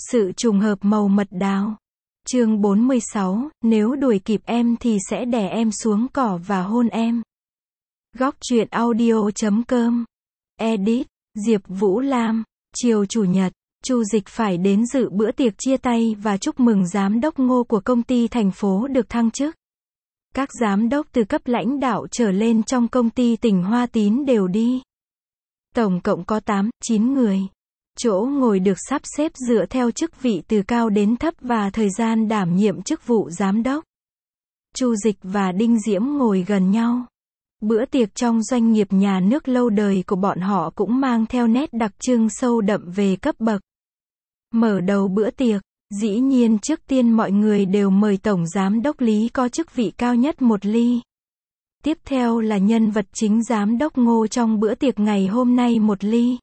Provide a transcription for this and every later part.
Sự trùng hợp màu mật đào. Chương 46, nếu đuổi kịp em thì sẽ đè em xuống cỏ và hôn em. Góc truyện audio.com. Edit, Diệp Vũ Lam. Chiều Chủ nhật, Chu Dịch phải đến dự bữa tiệc chia tay và chúc mừng giám đốc Ngô của công ty thành phố được thăng chức. Các giám đốc từ cấp lãnh đạo trở lên trong công ty tỉnh Hoa Tín đều đi. Tổng cộng có 8-9 người. Chỗ ngồi được sắp xếp dựa theo chức vị từ cao đến thấp và thời gian đảm nhiệm chức vụ giám đốc. Chu Dịch và Đinh Diễm ngồi gần nhau. Bữa tiệc trong doanh nghiệp nhà nước lâu đời của bọn họ cũng mang theo nét đặc trưng sâu đậm về cấp bậc. Mở đầu bữa tiệc, dĩ nhiên trước tiên mọi người đều mời Tổng Giám đốc Lý có chức vị cao nhất một ly. Tiếp theo là nhân vật chính Giám đốc Ngô trong bữa tiệc ngày hôm nay một ly.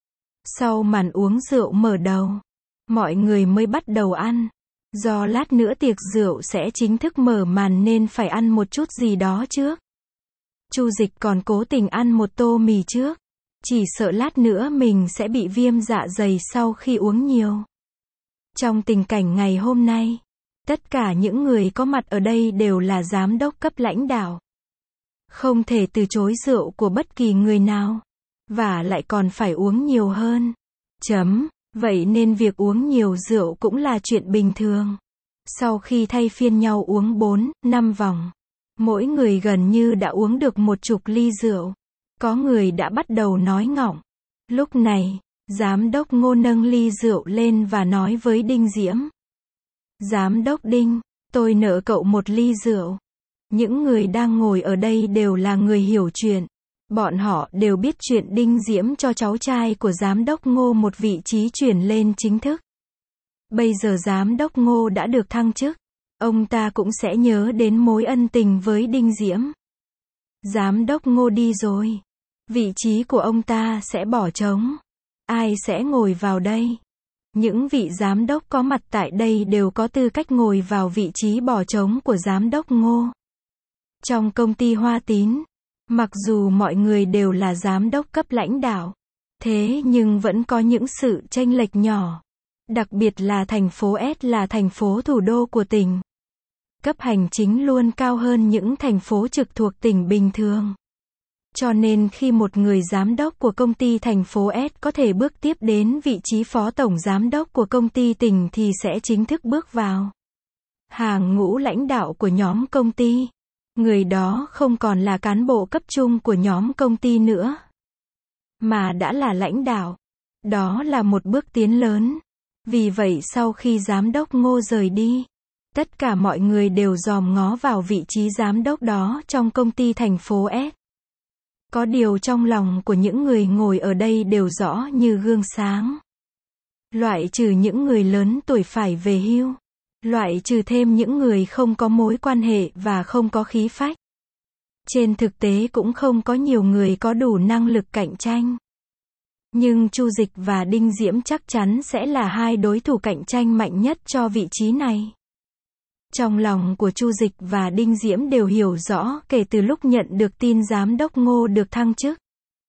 Sau màn uống rượu mở đầu, mọi người mới bắt đầu ăn. Do lát nữa tiệc rượu sẽ chính thức mở màn nên phải ăn một chút gì đó trước. Chu Dịch còn cố tình ăn một tô mì trước. Chỉ sợ lát nữa mình sẽ bị viêm dạ dày sau khi uống nhiều. Trong tình cảnh ngày hôm nay, tất cả những người có mặt ở đây đều là giám đốc cấp lãnh đạo. Không thể từ chối rượu của bất kỳ người nào. Và lại còn phải uống nhiều hơn. Vậy nên việc uống nhiều rượu cũng là chuyện bình thường. Sau khi thay phiên nhau uống 4-5 vòng, mỗi người gần như đã uống được 10 ly rượu. Có người đã bắt đầu nói ngọng. Lúc này, giám đốc Ngô nâng ly rượu lên và nói với Đinh Diễm. Giám đốc Đinh, tôi nợ cậu 1 ly rượu. Những người đang ngồi ở đây đều là người hiểu chuyện. Bọn họ đều biết chuyện Đinh Diễm cho cháu trai của giám đốc Ngô một vị trí chuyển lên chính thức. Bây giờ giám đốc Ngô đã được thăng chức. Ông ta cũng sẽ nhớ đến mối ân tình với Đinh Diễm. Giám đốc Ngô đi rồi. Vị trí của ông ta sẽ bỏ trống. Ai sẽ ngồi vào đây? Những vị giám đốc có mặt tại đây đều có tư cách ngồi vào vị trí bỏ trống của giám đốc Ngô. Trong công ty Hoa Tín, mặc dù mọi người đều là giám đốc cấp lãnh đạo, thế nhưng vẫn có những sự chênh lệch nhỏ. Đặc biệt là thành phố S là thành phố thủ đô của tỉnh. Cấp hành chính luôn cao hơn những thành phố trực thuộc tỉnh bình thường. Cho nên khi một người giám đốc của công ty thành phố S có thể bước tiếp đến vị trí phó tổng giám đốc của công ty tỉnh thì sẽ chính thức bước vào hàng ngũ lãnh đạo của nhóm công ty. Người đó không còn là cán bộ cấp trung của nhóm công ty nữa, mà đã là lãnh đạo. Đó là một bước tiến lớn. Vì vậy sau khi giám đốc Ngô rời đi, tất cả mọi người đều dòm ngó vào vị trí giám đốc đó trong công ty thành phố S. Có điều trong lòng của những người ngồi ở đây đều rõ như gương sáng. Loại trừ những người lớn tuổi phải về hưu. Loại trừ thêm những người không có mối quan hệ và không có khí phách. Trên thực tế cũng không có nhiều người có đủ năng lực cạnh tranh. Nhưng Chu Dịch và Đinh Diễm chắc chắn sẽ là hai đối thủ cạnh tranh mạnh nhất cho vị trí này. Trong lòng của Chu Dịch và Đinh Diễm đều hiểu rõ kể từ lúc nhận được tin giám đốc Ngô được thăng chức.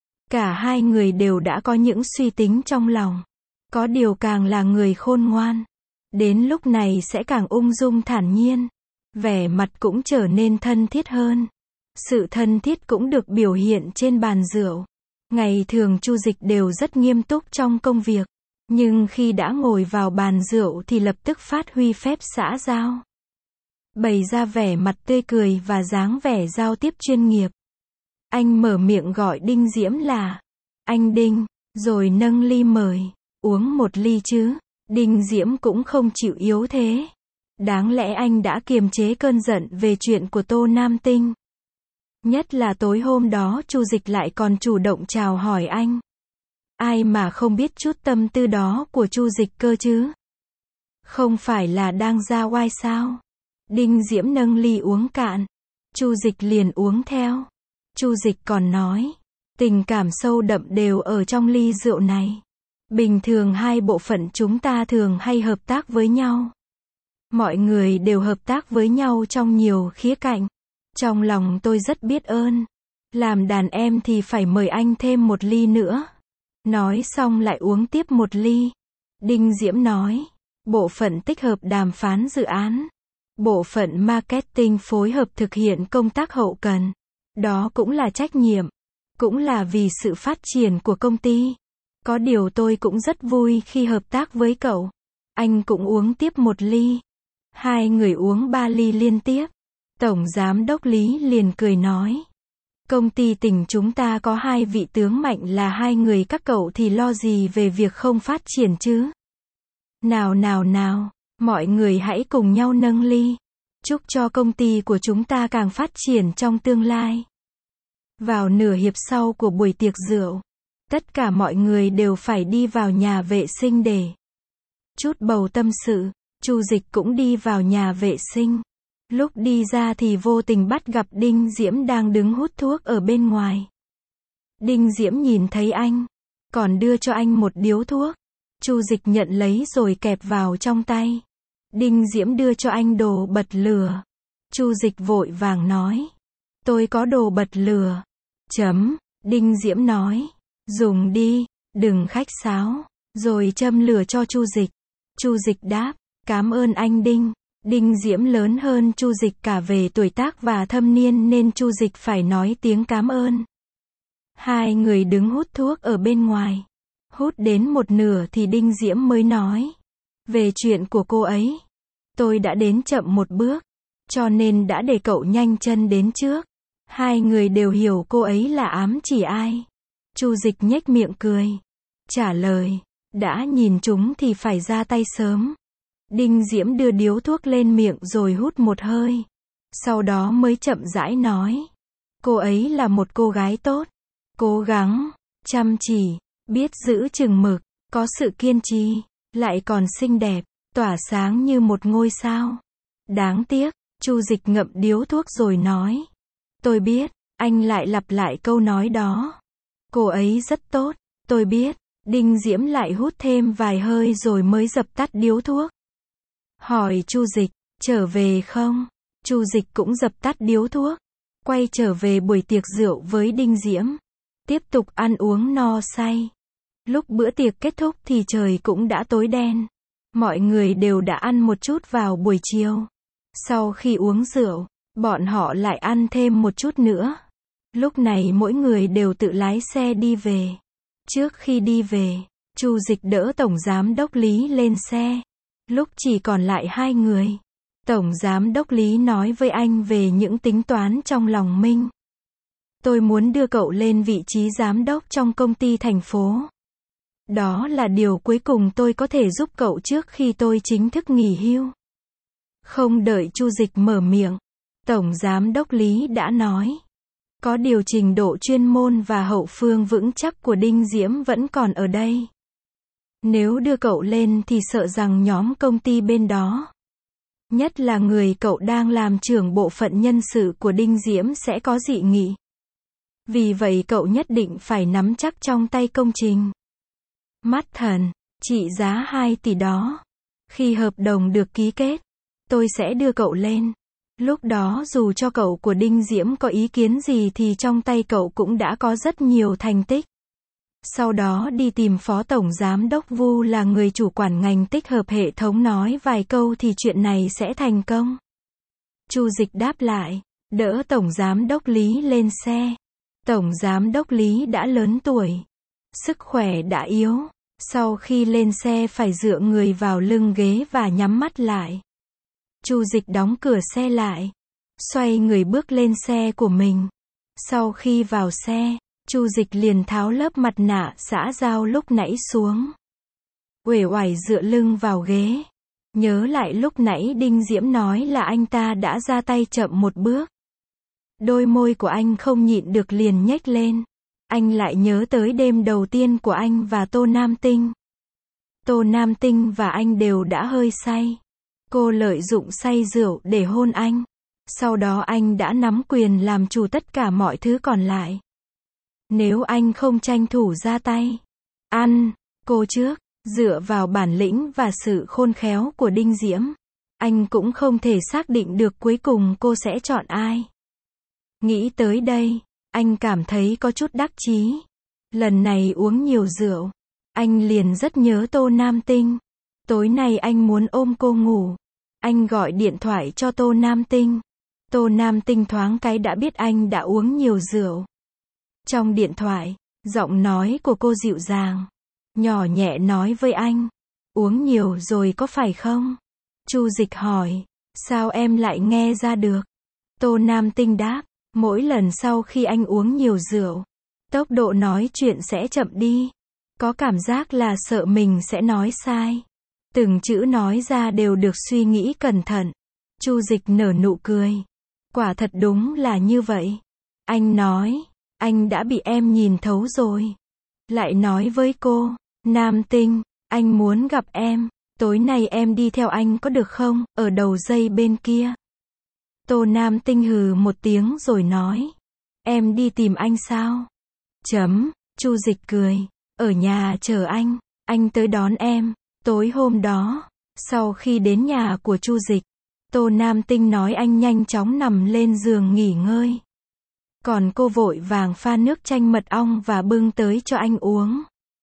Cả hai người đều đã có những suy tính trong lòng. Có điều càng là người khôn ngoan, đến lúc này sẽ càng ung dung thản nhiên. Vẻ mặt cũng trở nên thân thiết hơn. Sự thân thiết cũng được biểu hiện trên bàn rượu. Ngày thường Chu Dịch đều rất nghiêm túc trong công việc. Nhưng khi đã ngồi vào bàn rượu thì lập tức phát huy phép xã giao. Bày ra vẻ mặt tươi cười và dáng vẻ giao tiếp chuyên nghiệp. Anh mở miệng gọi Đinh Diễm là anh Đinh, rồi nâng ly mời. Uống 1 ly chứ. Đinh Diễm cũng không chịu yếu thế. Đáng lẽ anh đã kiềm chế cơn giận về chuyện của Tô Nam Tinh. Nhất là tối hôm đó Chu Dịch lại còn chủ động chào hỏi anh. Ai mà không biết chút tâm tư đó của Chu Dịch cơ chứ. Không phải là đang ra oai sao. Đinh Diễm nâng ly uống cạn. Chu Dịch liền uống theo. Chu Dịch còn nói, tình cảm sâu đậm đều ở trong ly rượu này. Bình thường hai bộ phận chúng ta thường hay hợp tác với nhau. Mọi người đều hợp tác với nhau trong nhiều khía cạnh. Trong lòng tôi rất biết ơn. Làm đàn em thì phải mời anh thêm 1 ly nữa. Nói xong lại uống tiếp 1 ly. Đinh Diễm nói, bộ phận tích hợp đàm phán dự án, bộ phận marketing phối hợp thực hiện công tác hậu cần. Đó cũng là trách nhiệm, cũng là vì sự phát triển của công ty. Có điều tôi cũng rất vui khi hợp tác với cậu. Anh cũng uống tiếp một ly. Hai người uống 3 ly liên tiếp. Tổng giám đốc Lý liền cười nói. Công ty tỉnh chúng ta có 2 vị tướng mạnh là 2 người, các cậu thì lo gì về việc không phát triển chứ? Nào nào nào, mọi người hãy cùng nhau nâng ly. Chúc cho công ty của chúng ta càng phát triển trong tương lai. Vào nửa hiệp sau của buổi tiệc rượu, tất cả mọi người đều phải đi vào nhà vệ sinh để chút bầu tâm sự. Chu Dịch cũng đi vào nhà vệ sinh. Lúc đi ra thì vô tình bắt gặp Đinh Diễm đang đứng hút thuốc ở bên ngoài. Đinh Diễm nhìn thấy anh, còn đưa cho anh một điếu thuốc. Chu Dịch nhận lấy rồi kẹp vào trong tay. Đinh Diễm đưa cho anh đồ bật lửa. Chu Dịch vội vàng nói. Tôi có đồ bật lửa. Đinh Diễm nói. Dùng đi, đừng khách sáo. Rồi châm lửa cho Chu Dịch. Chu Dịch đáp. Cảm ơn anh Đinh. Đinh Diễm lớn hơn Chu Dịch cả về tuổi tác và thâm niên nên Chu Dịch phải nói tiếng cảm ơn. Hai người đứng hút thuốc ở bên ngoài. Hút đến một nửa thì Đinh Diễm mới nói. Về chuyện của cô ấy, tôi đã đến chậm một bước, cho nên đã để cậu nhanh chân đến trước. Hai người đều hiểu cô ấy là ám chỉ ai. Chu Dịch nhếch miệng cười. Trả lời, đã nhìn chúng thì phải ra tay sớm. Đinh Diễm đưa điếu thuốc lên miệng rồi hút một hơi. Sau đó mới chậm rãi nói. Cô ấy là một cô gái tốt, cố gắng, chăm chỉ, biết giữ chừng mực, có sự kiên trì, lại còn xinh đẹp, tỏa sáng như một ngôi sao. Đáng tiếc, Chu Dịch ngậm điếu thuốc rồi nói. Tôi biết, anh lại lặp lại câu nói đó. Cô ấy rất tốt, tôi biết. Đinh Diễm lại hút thêm vài hơi rồi mới dập tắt điếu thuốc. Hỏi Chu Dịch, trở về không? Chu Dịch cũng dập tắt điếu thuốc, quay trở về buổi tiệc rượu với Đinh Diễm. Tiếp tục ăn uống no say. Lúc bữa tiệc kết thúc thì trời cũng đã tối đen. Mọi người đều đã ăn một chút vào buổi chiều. Sau khi uống rượu, bọn họ lại ăn thêm một chút nữa. Lúc này mỗi người đều tự lái xe đi về. Trước khi đi về, Chu Dịch đỡ Tổng Giám đốc Lý lên xe. Lúc chỉ còn lại hai người, Tổng Giám đốc Lý nói với anh về những tính toán trong lòng mình. Tôi muốn đưa cậu lên vị trí giám đốc trong công ty thành phố. Đó là điều cuối cùng tôi có thể giúp cậu trước khi tôi chính thức nghỉ hưu. Không đợi Chu Dịch mở miệng, Tổng Giám đốc Lý đã nói. Có điều trình độ chuyên môn và hậu phương vững chắc của Đinh Diễm vẫn còn ở đây. Nếu đưa cậu lên thì sợ rằng nhóm công ty bên đó, nhất là người cậu đang làm trưởng bộ phận nhân sự của Đinh Diễm sẽ có dị nghị. Vì vậy cậu nhất định phải nắm chắc trong tay công trình mắt thần, trị giá 2 tỷ đó. Khi hợp đồng được ký kết, tôi sẽ đưa cậu lên. Lúc đó dù cho cậu của Đinh Diễm có ý kiến gì thì trong tay cậu cũng đã có rất nhiều thành tích. Sau đó đi tìm Phó Tổng Giám đốc Vu là người chủ quản ngành tích hợp hệ thống nói vài câu thì chuyện này sẽ thành công. Chu Dịch đáp lại, đỡ Tổng Giám đốc Lý lên xe. Tổng Giám đốc Lý đã lớn tuổi, sức khỏe đã yếu. Sau khi lên xe phải dựa người vào lưng ghế và nhắm mắt lại. Chu Dịch đóng cửa xe lại, xoay người bước lên xe của mình. Sau khi vào xe, Chu Dịch liền tháo lớp mặt nạ xã giao lúc nãy xuống. Uể oải dựa lưng vào ghế. Nhớ lại lúc nãy Đinh Diễm nói là anh ta đã ra tay chậm một bước. Đôi môi của anh không nhịn được liền nhếch lên. Anh lại nhớ tới đêm đầu tiên của anh và Tô Nam Tinh. Tô Nam Tinh và anh đều đã hơi say. Cô lợi dụng say rượu để hôn anh. Sau đó anh đã nắm quyền làm chủ tất cả mọi thứ còn lại. Nếu anh không tranh thủ ra tay, ăn cô trước, dựa vào bản lĩnh và sự khôn khéo của Đinh Diễm, anh cũng không thể xác định được cuối cùng cô sẽ chọn ai. Nghĩ tới đây, anh cảm thấy có chút đắc chí. Lần này uống nhiều rượu, anh liền rất nhớ Tô Nam Tinh. Tối nay anh muốn ôm cô ngủ. Anh gọi điện thoại cho Tô Nam Tinh. Tô Nam Tinh thoáng cái đã biết anh đã uống nhiều rượu. Trong điện thoại, giọng nói của cô dịu dàng, nhỏ nhẹ nói với anh. Uống nhiều rồi có phải không? Chu Dịch hỏi. Sao em lại nghe ra được? Tô Nam Tinh đáp. Mỗi lần sau khi anh uống nhiều rượu, tốc độ nói chuyện sẽ chậm đi. Có cảm giác là sợ mình sẽ nói sai. Từng chữ nói ra đều được suy nghĩ cẩn thận. Chu Dịch nở nụ cười. Quả thật đúng là như vậy. Anh nói, anh đã bị em nhìn thấu rồi. Lại nói với cô, Nam Tinh, anh muốn gặp em. Tối nay em đi theo anh có được không? Ở đầu dây bên kia. Tô Nam Tinh hừ một tiếng rồi nói. Em đi tìm anh sao? Chu Dịch cười. Ở nhà chờ anh tới đón em. Tối hôm đó, sau khi đến nhà của Chu Dịch, Tô Nam Tinh nói anh nhanh chóng nằm lên giường nghỉ ngơi. Còn cô vội vàng pha nước chanh mật ong và bưng tới cho anh uống.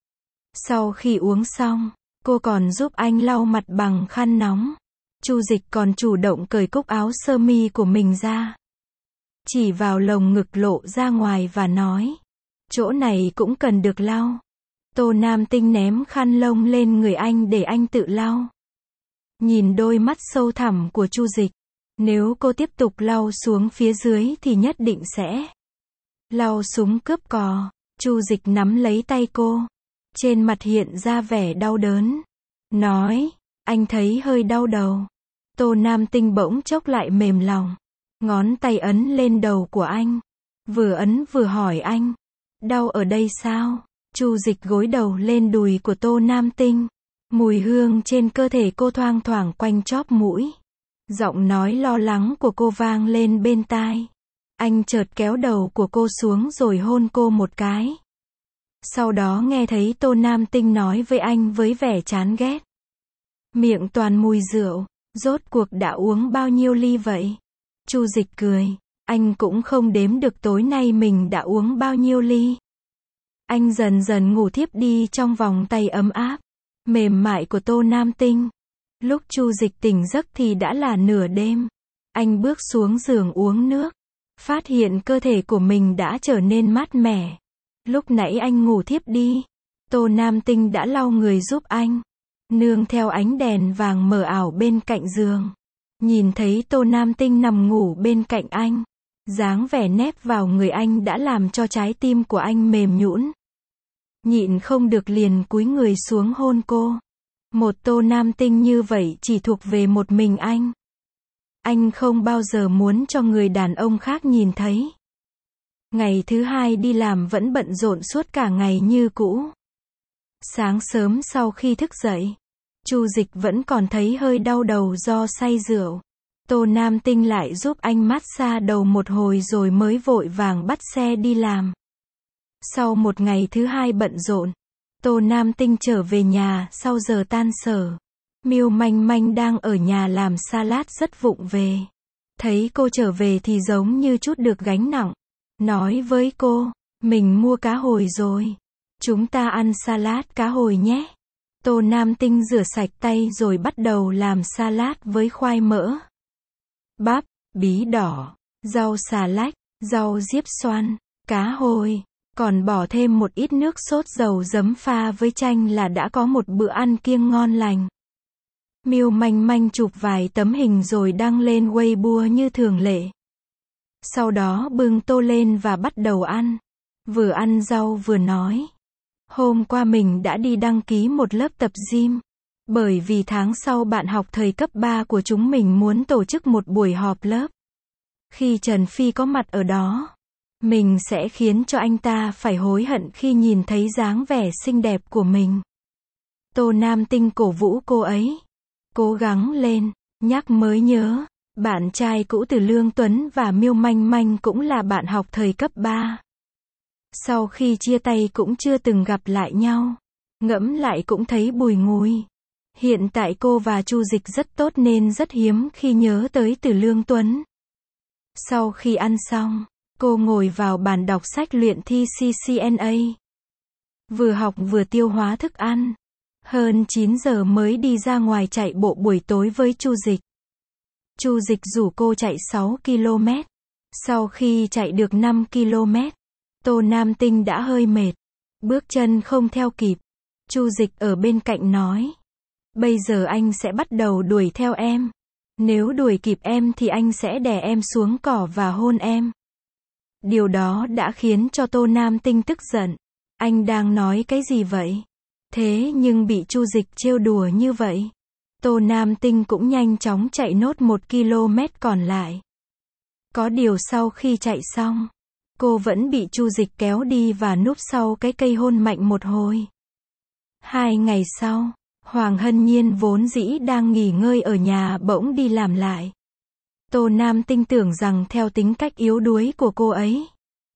Sau khi uống xong, cô còn giúp anh lau mặt bằng khăn nóng. Chu Dịch còn chủ động cởi cúc áo sơ mi của mình ra. Chỉ vào lồng ngực lộ ra ngoài và nói. Chỗ này cũng cần được lau. Tô Nam Tinh ném khăn lông lên người anh để anh tự lau. Nhìn đôi mắt sâu thẳm của Chu Dịch. Nếu cô tiếp tục lau xuống phía dưới thì nhất định sẽ lau súng cướp cò. Chu Dịch nắm lấy tay cô. Trên mặt hiện ra vẻ đau đớn. Nói, anh thấy hơi đau đầu. Tô Nam Tinh bỗng chốc lại mềm lòng. Ngón tay ấn lên đầu của anh. Vừa ấn vừa hỏi anh. Đau ở đây sao? Chu Dịch gối đầu lên đùi của Tô Nam Tinh. Mùi hương trên cơ thể cô thoang thoảng quanh chóp mũi. Giọng nói lo lắng của cô vang lên bên tai. Anh chợt kéo đầu của cô xuống rồi hôn cô một cái. Sau đó nghe thấy Tô Nam Tinh nói với anh với vẻ chán ghét. Miệng toàn mùi rượu, rốt cuộc đã uống bao nhiêu ly vậy? Chu Dịch cười, anh cũng không đếm được tối nay mình đã uống bao nhiêu ly. Anh dần dần ngủ thiếp đi trong vòng tay ấm áp, mềm mại của Tô Nam Tinh. Lúc Chu Dịch tỉnh giấc thì đã là nửa đêm. Anh bước xuống giường uống nước, phát hiện cơ thể của mình đã trở nên mát mẻ. Lúc nãy anh ngủ thiếp đi, Tô Nam Tinh đã lau người giúp anh. Nương theo ánh đèn vàng mờ ảo bên cạnh giường, nhìn thấy Tô Nam Tinh nằm ngủ bên cạnh anh, dáng vẻ nép vào người anh đã làm cho trái tim của anh mềm nhũn. Nhịn không được liền cúi người xuống hôn cô. Một Tô Nam Tinh như vậy chỉ thuộc về một mình anh. Anh không bao giờ muốn cho người đàn ông khác nhìn thấy. Ngày thứ hai đi làm vẫn bận rộn suốt cả ngày như cũ. Sáng sớm sau khi thức dậy, Chu Dịch vẫn còn thấy hơi đau đầu do say rượu. Tô Nam Tinh lại giúp anh massage đầu một hồi rồi mới vội vàng bắt xe đi làm. Sau một ngày thứ hai bận rộn, Tô Nam Tinh trở về nhà sau giờ tan sở. Miêu Manh Manh đang ở nhà làm salad rất vụng về. Thấy cô trở về thì giống như chút được gánh nặng. Nói với cô, mình mua cá hồi rồi. Chúng ta ăn salad cá hồi nhé. Tô Nam Tinh rửa sạch tay rồi bắt đầu làm salad với khoai mỡ, bắp, bí đỏ, rau xà lách, rau diếp xoăn, cá hồi. Còn bỏ thêm một ít nước sốt dầu giấm pha với chanh là đã có một bữa ăn kiêng ngon lành. Miêu Manh Manh chụp vài tấm hình rồi đăng lên Weibo như thường lệ. Sau đó bưng tô lên và bắt đầu ăn. Vừa ăn rau vừa nói. Hôm qua mình đã đi đăng ký một lớp tập gym. Bởi vì tháng sau bạn học thời cấp 3 của chúng mình muốn tổ chức một buổi họp lớp. Khi Trần Phi có mặt ở đó, mình sẽ khiến cho anh ta phải hối hận khi nhìn thấy dáng vẻ xinh đẹp của mình. Tô Nam Tinh cổ vũ cô ấy. Cố gắng lên, nhắc mới nhớ. Bạn trai cũ từ Lương Tuấn và Miêu Manh Manh cũng là bạn học thời cấp 3. Sau khi chia tay cũng chưa từng gặp lại nhau. Ngẫm lại cũng thấy bùi ngùi. Hiện tại cô và Chu Dịch rất tốt nên rất hiếm khi nhớ tới Từ Lương Tuấn. Sau khi ăn xong, cô ngồi vào bàn đọc sách luyện thi CCNA. Vừa học vừa tiêu hóa thức ăn. Hơn 9 giờ mới đi ra ngoài chạy bộ buổi tối với Chu Dịch. Chu Dịch rủ cô chạy 6 km. Sau khi chạy được 5 km, Tô Nam Tinh đã hơi mệt, bước chân không theo kịp. Chu Dịch ở bên cạnh nói, bây giờ anh sẽ bắt đầu đuổi theo em. Nếu đuổi kịp em thì anh sẽ đè em xuống cỏ và hôn em. Điều đó đã khiến cho Tô Nam Tinh tức giận. Anh đang nói cái gì vậy? Thế nhưng bị Chu Dịch trêu đùa như vậy, Tô Nam Tinh cũng nhanh chóng chạy nốt 1 km còn lại. Có điều sau khi chạy xong, cô vẫn bị Chu Dịch kéo đi và núp sau cái cây hôn mạnh một hồi. 2 ngày sau, Hoàng Hân Nhiên vốn dĩ đang nghỉ ngơi ở nhà bỗng đi làm lại. Tô Nam Tinh tưởng rằng theo tính cách yếu đuối của cô ấy,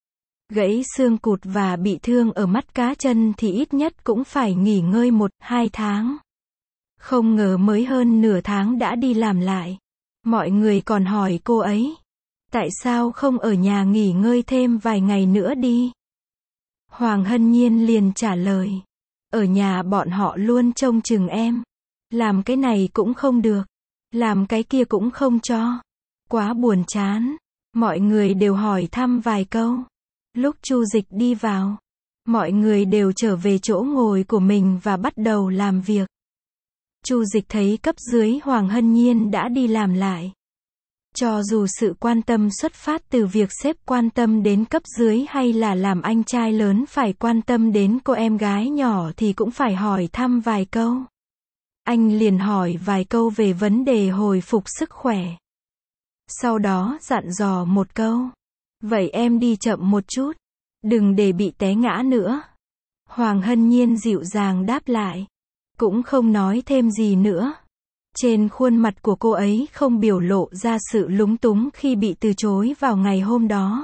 gãy xương cụt và bị thương ở mắt cá chân thì ít nhất cũng phải nghỉ ngơi 1-2 tháng. Không ngờ mới hơn nửa tháng đã đi làm lại. Mọi người còn hỏi cô ấy, tại sao không ở nhà nghỉ ngơi thêm vài ngày nữa đi? Hoàng Hân Nhiên liền trả lời, ở nhà bọn họ luôn trông chừng em. Làm cái này cũng không được, làm cái kia cũng không cho. Quá buồn chán. Mọi người đều hỏi thăm vài câu. Lúc Chu Dịch đi vào, mọi người đều trở về chỗ ngồi của mình và bắt đầu làm việc. Chu Dịch thấy cấp dưới Hoàng Hân Nhiên đã đi làm lại. Cho dù sự quan tâm xuất phát từ việc sếp quan tâm đến cấp dưới hay là làm anh trai lớn phải quan tâm đến cô em gái nhỏ thì cũng phải hỏi thăm vài câu. Anh liền hỏi vài câu về vấn đề hồi phục sức khỏe. Sau đó dặn dò một câu, vậy em đi chậm một chút, đừng để bị té ngã nữa. Hoàng Hân Nhiên dịu dàng đáp lại, cũng không nói thêm gì nữa. Trên khuôn mặt của cô ấy không biểu lộ ra sự lúng túng khi bị từ chối vào ngày hôm đó.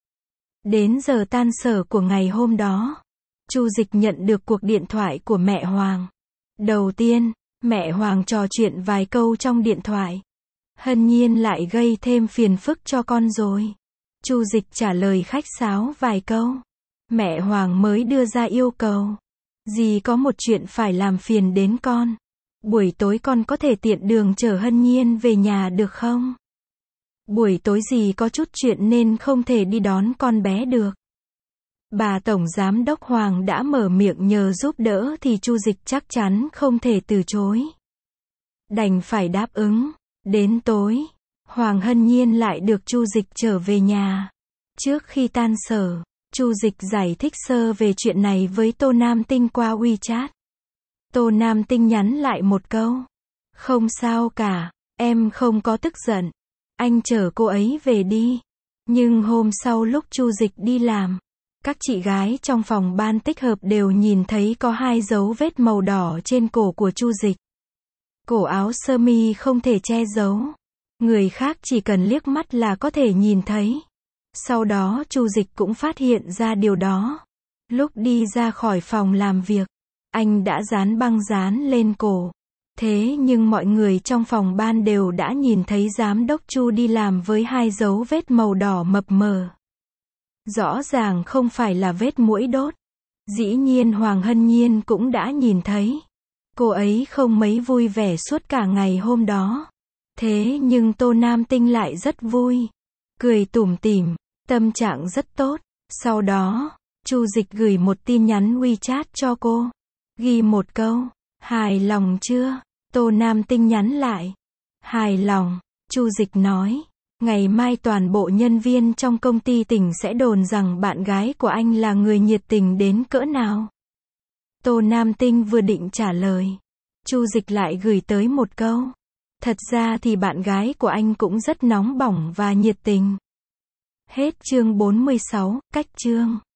Đến giờ tan sở của ngày hôm đó, Chu Dịch nhận được cuộc điện thoại của mẹ Hoàng. Đầu tiên, mẹ Hoàng trò chuyện vài câu trong điện thoại. Hân Nhiên lại gây thêm phiền phức cho con rồi. Chu Dịch trả lời khách sáo vài câu. Mẹ Hoàng mới đưa ra yêu cầu. Dì có một chuyện phải làm phiền đến con. Buổi tối con có thể tiện đường chở Hân Nhiên về nhà được không? Buổi tối dì có chút chuyện nên không thể đi đón con bé được. Bà Tổng Giám đốc Hoàng đã mở miệng nhờ giúp đỡ thì Chu Dịch chắc chắn không thể từ chối. Đành phải đáp ứng. Đến tối, Hoàng Hân Nhiên lại được Chu Dịch chở về nhà. Trước khi tan sở, Chu Dịch giải thích sơ về chuyện này với Tô Nam Tinh qua WeChat. Tô Nam Tinh nhắn lại một câu, không sao cả, em không có tức giận, anh chở cô ấy về đi. Nhưng hôm sau lúc Chu Dịch đi làm, các chị gái trong phòng ban tích hợp đều nhìn thấy có 2 dấu vết màu đỏ trên cổ của Chu Dịch. Cổ áo sơ mi không thể che giấu. Người khác chỉ cần liếc mắt là có thể nhìn thấy. Sau đó Chu Dịch cũng phát hiện ra điều đó. Lúc đi ra khỏi phòng làm việc, anh đã dán băng dán lên cổ. Thế nhưng mọi người trong phòng ban đều đã nhìn thấy giám đốc Chu đi làm với 2 dấu vết màu đỏ mập mờ. Rõ ràng không phải là vết muỗi đốt. Dĩ nhiên Hoàng Hân Nhiên cũng đã nhìn thấy. Cô ấy không mấy vui vẻ suốt cả ngày hôm đó. Thế nhưng Tô Nam Tinh lại rất vui. Cười tủm tỉm, tâm trạng rất tốt. Sau đó, Chu Dịch gửi một tin nhắn WeChat cho cô. Ghi một câu, hài lòng chưa? Tô Nam Tinh nhắn lại. Hài lòng, Chu Dịch nói. Ngày mai toàn bộ nhân viên trong công ty tỉnh sẽ đồn rằng bạn gái của anh là người nhiệt tình đến cỡ nào. Tô Nam Tinh vừa định trả lời, Chu Dịch lại gửi tới một câu. Thật ra thì bạn gái của anh cũng rất nóng bỏng và nhiệt tình. Hết chương 46, cách chương.